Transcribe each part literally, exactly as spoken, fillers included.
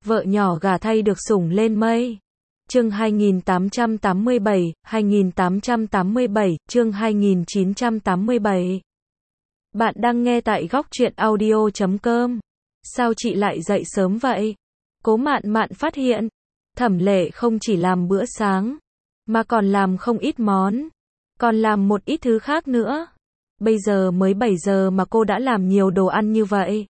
Vợ nhỏ gả thay được sủng lên mây. Chương hai nghìn tám trăm tám mươi bảy, hai nghìn tám trăm tám mươi bảy, chương hai nghìn chín trăm tám mươi bảy. Bạn đang nghe tại góc truyện audio chấm com. Sao chị lại dậy sớm vậy? Cố Mạn Mạn phát hiện, Thẩm Lệ không chỉ làm bữa sáng, mà còn làm không ít món, còn làm một ít thứ khác nữa. Bây giờ mới bảy giờ mà cô đã làm nhiều đồ ăn như vậy.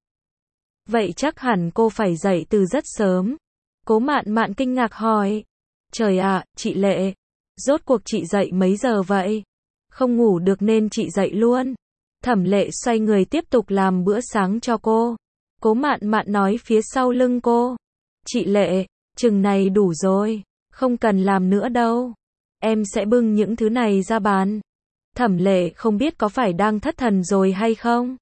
Vậy chắc hẳn cô phải dậy từ rất sớm. Cố Mạn Mạn kinh ngạc hỏi. Trời ạ, chị Lệ, rốt cuộc chị dậy mấy giờ vậy? Không ngủ được nên chị dậy luôn. Thẩm Lệ xoay người tiếp tục làm bữa sáng cho cô. Cố Mạn Mạn nói phía sau lưng cô. Chị Lệ, chừng này đủ rồi, không cần làm nữa đâu. Em sẽ bưng những thứ này ra bàn. Thẩm Lệ không biết có phải đang thất thần rồi hay không?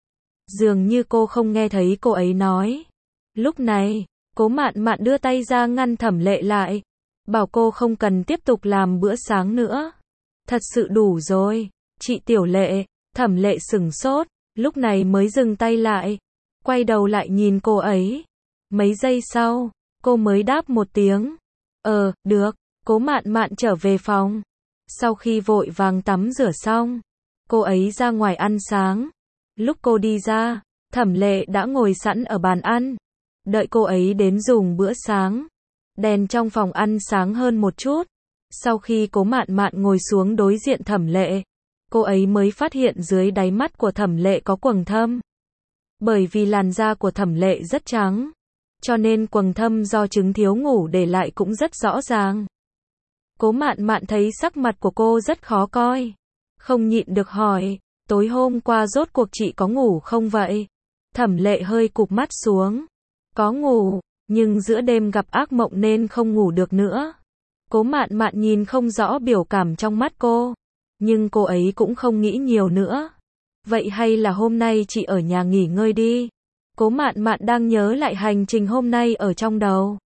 Dường như cô không nghe thấy cô ấy nói. Lúc này, Cố Mạn Mạn đưa tay ra ngăn Thẩm Lệ lại, bảo cô không cần tiếp tục làm bữa sáng nữa. Thật sự đủ rồi, chị Tiểu Lệ. Thẩm Lệ sửng sốt, lúc này mới dừng tay lại, quay đầu lại nhìn cô ấy. Mấy giây sau, cô mới đáp một tiếng. Ờ, được. Cố Mạn Mạn trở về phòng. Sau khi vội vàng tắm rửa xong, cô ấy ra ngoài ăn sáng. Lúc cô đi ra, Thẩm Lệ đã ngồi sẵn ở bàn ăn, đợi cô ấy đến dùng bữa sáng. Đèn trong phòng ăn sáng hơn một chút. Sau khi Cố Mạn Mạn ngồi xuống đối diện Thẩm Lệ, cô ấy mới phát hiện dưới đáy mắt của Thẩm Lệ có quầng thâm. Bởi vì làn da của Thẩm Lệ rất trắng, cho nên quầng thâm do chứng thiếu ngủ để lại cũng rất rõ ràng. Cố Mạn Mạn thấy sắc mặt của cô rất khó coi, không nhịn được hỏi, tối hôm qua rốt cuộc chị có ngủ không vậy? Thẩm Lệ hơi cụp mắt xuống. Có ngủ, nhưng giữa đêm gặp ác mộng nên không ngủ được nữa. Cố Mạn Mạn nhìn không rõ biểu cảm trong mắt cô, nhưng cô ấy cũng không nghĩ nhiều nữa. Vậy hay là hôm nay chị ở nhà nghỉ ngơi đi. Cố Mạn Mạn đang nhớ lại hành trình hôm nay ở trong đầu.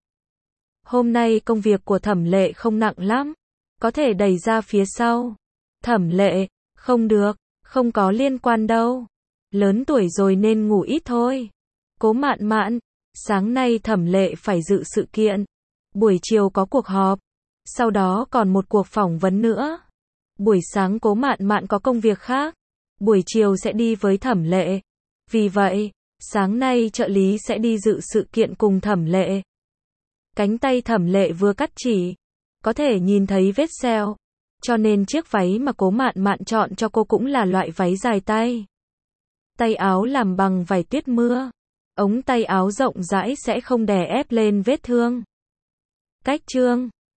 Hôm nay công việc của Thẩm Lệ không nặng lắm, có thể đẩy ra phía sau. Thẩm Lệ, không được, không có liên quan đâu. Lớn tuổi rồi nên ngủ ít thôi. Cố Mạn Mạn, sáng nay Thẩm Lệ phải dự sự kiện. Buổi chiều có cuộc họp, sau đó còn một cuộc phỏng vấn nữa. Buổi sáng Cố Mạn Mạn có công việc khác, buổi chiều sẽ đi với Thẩm Lệ. Vì vậy, sáng nay trợ lý sẽ đi dự sự kiện cùng Thẩm Lệ. Cánh tay Thẩm Lệ vừa cắt chỉ, có thể nhìn thấy vết sẹo, cho nên chiếc váy mà Cố Mạn Mạn chọn cho cô cũng là loại váy dài tay. Tay áo làm bằng vải tuyết mưa, ống tay áo rộng rãi sẽ không đè ép lên vết thương. Cách chương